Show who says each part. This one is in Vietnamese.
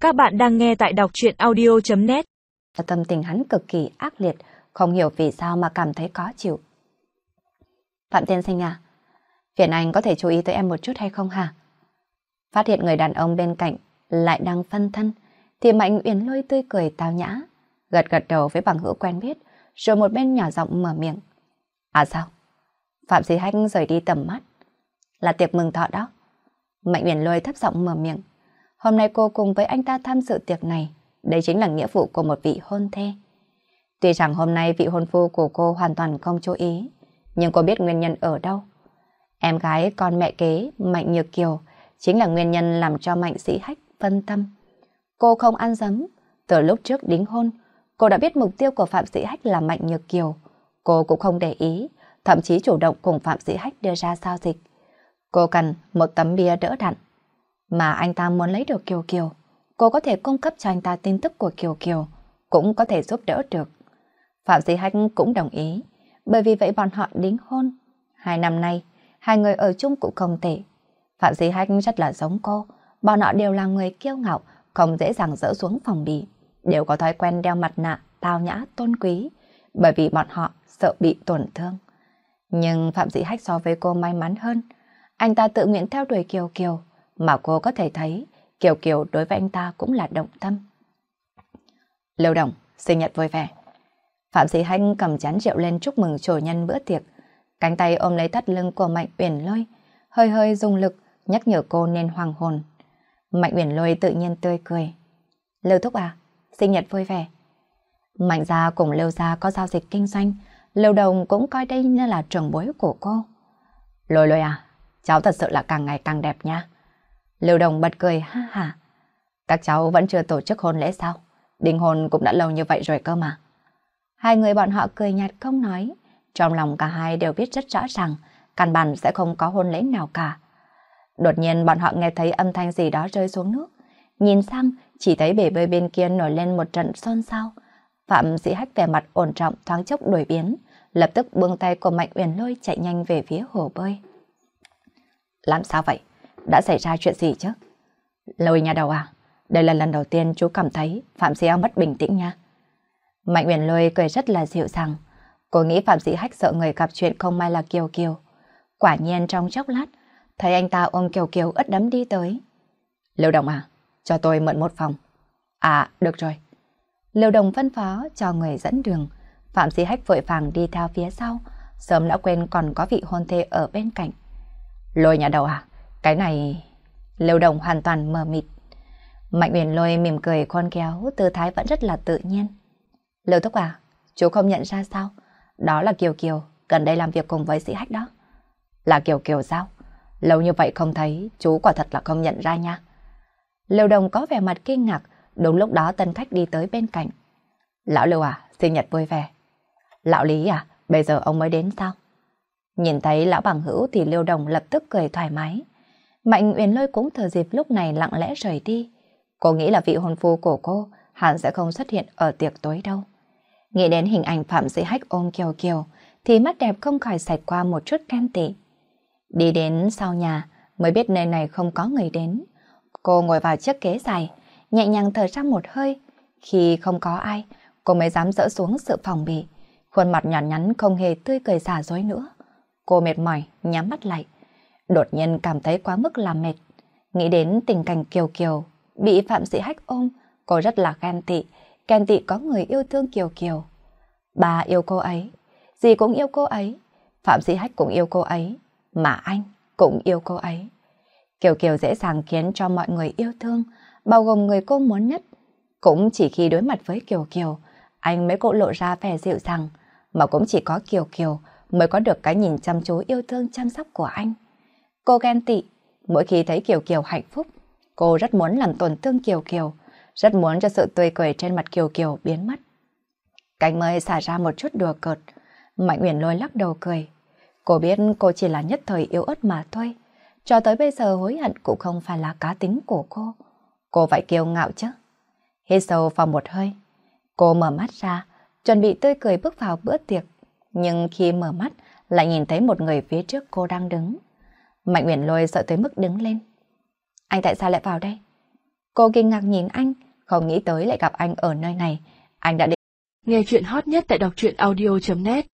Speaker 1: Các bạn đang nghe tại đọc truyện audio.net.
Speaker 2: Tâm tình hắn cực kỳ ác liệt, không hiểu vì sao mà cảm thấy khó chịu. Phạm tiên sinh à, phiền anh có thể chú ý tới em một chút hay không hả? Phát hiện người đàn ông bên cạnh lại đang phân thân, thì Mạnh Uyển Lôi tươi cười tao nhã, gật gật đầu với bằng hữu quen biết, rồi một bên nhỏ giọng mở miệng. À sao? Phạm Sĩ Hách rời đi tầm mắt. Là tiệc mừng thọ đó. Mạnh Uyển Lôi thấp giọng mở miệng. Hôm nay cô cùng với anh ta tham dự tiệc này, đây chính là nghĩa vụ của một vị hôn thê. Tuy rằng hôm nay vị hôn phu của cô hoàn toàn không chú ý, nhưng cô biết nguyên nhân ở đâu. Em gái con mẹ kế Mạnh Nhược Kiều chính là nguyên nhân làm cho Mạnh Sĩ Hách phân tâm. Cô không ăn dấm. Từ lúc trước đính hôn, cô đã biết mục tiêu của Phạm Sĩ Hách là Mạnh Nhược Kiều. Cô cũng không để ý, thậm chí chủ động cùng Phạm Sĩ Hách đưa ra giao dịch. Cô cần một tấm bia đỡ đạn. Mà anh ta muốn lấy được Kiều Kiều, cô có thể cung cấp cho anh ta tin tức của Kiều Kiều, cũng có thể giúp đỡ được. Phạm Sĩ Hách cũng đồng ý, bởi vì vậy bọn họ đính hôn. 2 năm nay, hai người ở chung cũng không tệ. Phạm Sĩ Hách rất là giống cô, bọn họ đều là người kiêu ngạo, không dễ dàng dỡ xuống phòng bị, đều có thói quen đeo mặt nạ, tao nhã, tôn quý, bởi vì bọn họ sợ bị tổn thương. Nhưng Phạm Sĩ Hách so với cô may mắn hơn, anh ta tự nguyện theo đuổi Kiều Kiều, mà cô có thể thấy Kiều Kiều đối với anh ta cũng là động tâm. Lưu Đồng, sinh nhật vui vẻ. Phạm Sĩ Hách cầm chén rượu lên chúc mừng chủ nhân bữa tiệc, cánh tay ôm lấy thắt lưng của Mạnh Uyển Lôi, hơi hơi dùng lực nhắc nhở cô nên hoàng hồn. Mạnh Uyển Lôi tự nhiên tươi cười. Lưu thúc à, sinh nhật vui vẻ. Mạnh gia cùng Lưu gia có giao dịch kinh doanh, Lưu Đồng cũng coi đây như là trưởng bối của cô. Lôi Lôi à, cháu thật sự là càng ngày càng đẹp nha. Lưu Đồng bật cười ha hả. Các cháu vẫn chưa tổ chức hôn lễ sao? Đính hôn cũng đã lâu như vậy rồi cơ mà. Hai người bọn họ cười nhạt không nói. Trong lòng cả hai đều biết rất rõ ràng, căn bản sẽ không có hôn lễ nào cả. Đột nhiên bọn họ nghe thấy âm thanh gì đó rơi xuống nước. Nhìn sang, chỉ thấy bể bơi bên kia nổi lên một trận xôn xao. Phạm Sĩ Hách vẻ mặt ổn trọng thoáng chốc đổi biến, lập tức buông tay của Mạnh Uyển Lôi chạy nhanh về phía hồ bơi. Làm sao vậy? Đã xảy ra chuyện gì chứ? Lôi nhà đầu à, đây là lần đầu tiên chú cảm thấy Phạm Sĩ Hách mất bình tĩnh nha. Mạnh Uyển Lôi cười rất là dịu dàng. Cô nghĩ Phạm Sĩ Hách sợ người gặp chuyện không may là Kiều Kiều. Quả nhiên trong chốc lát, thấy anh ta ôm Kiều Kiều ướt đẫm đi tới. Lưu Đồng à, cho tôi mượn một phòng. À, được rồi. Lưu Đồng phân phó cho người dẫn đường. Phạm Sĩ Hách vội vàng đi theo phía sau, sớm đã quên còn có vị hôn thê ở bên cạnh. Lôi nhà đầu à, cái này... Lưu Đồng hoàn toàn mờ mịt. Mạnh Uyển Lôi mỉm cười khôn khéo, tư thái vẫn rất là tự nhiên. Lưu thúc à, chú không nhận ra sao? Đó là Kiều Kiều, gần đây làm việc cùng với Sĩ Hách đó. Là Kiều Kiều sao? Lâu như vậy không thấy, chú quả thật là không nhận ra nha. Lưu Đồng có vẻ mặt kinh ngạc, đúng lúc đó tân khách đi tới bên cạnh. Lão Lưu à, sinh nhật vui vẻ. Lão Lý à, bây giờ ông mới đến sao? Nhìn thấy lão bằng hữu thì Lưu Đồng lập tức cười thoải mái. Mạnh Uyển Lôi cũng thừa dịp lúc này lặng lẽ rời đi. Cô nghĩ là vị hôn phu của cô hẳn sẽ không xuất hiện ở tiệc tối đâu. Nghĩ đến hình ảnh Phạm Sĩ Hách ôm Kiều Kiều thì mắt đẹp không khỏi xẹt qua một chút ghen tị. Đi đến sau nhà mới biết nơi này không có người đến. Cô ngồi vào chiếc ghế dài, nhẹ nhàng thở ra một hơi. Khi không có ai, cô mới dám dỡ xuống sự phòng bị. Khuôn mặt nhỏ nhắn không hề tươi cười giả dối nữa. Cô mệt mỏi, nhắm mắt lại. Đột nhiên cảm thấy quá mức là mệt. Nghĩ đến tình cảnh Kiều Kiều bị Phạm Sĩ Hách ôm, cô rất là ghen tị có người yêu thương Kiều Kiều. Bà yêu cô ấy, dì cũng yêu cô ấy, Phạm Sĩ Hách cũng yêu cô ấy, mà anh cũng yêu cô ấy. Kiều Kiều dễ dàng khiến cho mọi người yêu thương, bao gồm người cô muốn nhất. Cũng chỉ khi đối mặt với Kiều Kiều, anh mới lộ ra vẻ dịu dàng, mà cũng chỉ có Kiều Kiều mới có được cái nhìn chăm chú yêu thương chăm sóc của anh. Cô ghen tị, mỗi khi thấy Kiều Kiều hạnh phúc, cô rất muốn làm tổn thương Kiều Kiều, rất muốn cho sự tươi cười trên mặt Kiều Kiều biến mất. Cánh mây xả ra một chút đùa cợt, Mạnh Uyển Lôi lắc đầu cười. Cô biết cô chỉ là nhất thời yếu ớt mà thôi, cho tới bây giờ hối hận cũng không phải là cá tính của cô. Cô phải kiêu ngạo chứ. Hít sâu vào một hơi, cô mở mắt ra, chuẩn bị tươi cười bước vào bữa tiệc, nhưng khi mở mắt lại nhìn thấy một người phía trước cô đang đứng. Mạnh Uyển Lôi sợ tới mức đứng lên. Anh tại sao lại vào đây? Cô kinh ngạc nhìn anh, không nghĩ tới lại gặp anh ở nơi này. Anh đã định.
Speaker 1: Nghe chuyện hot nhất tại đọc truyện audio.net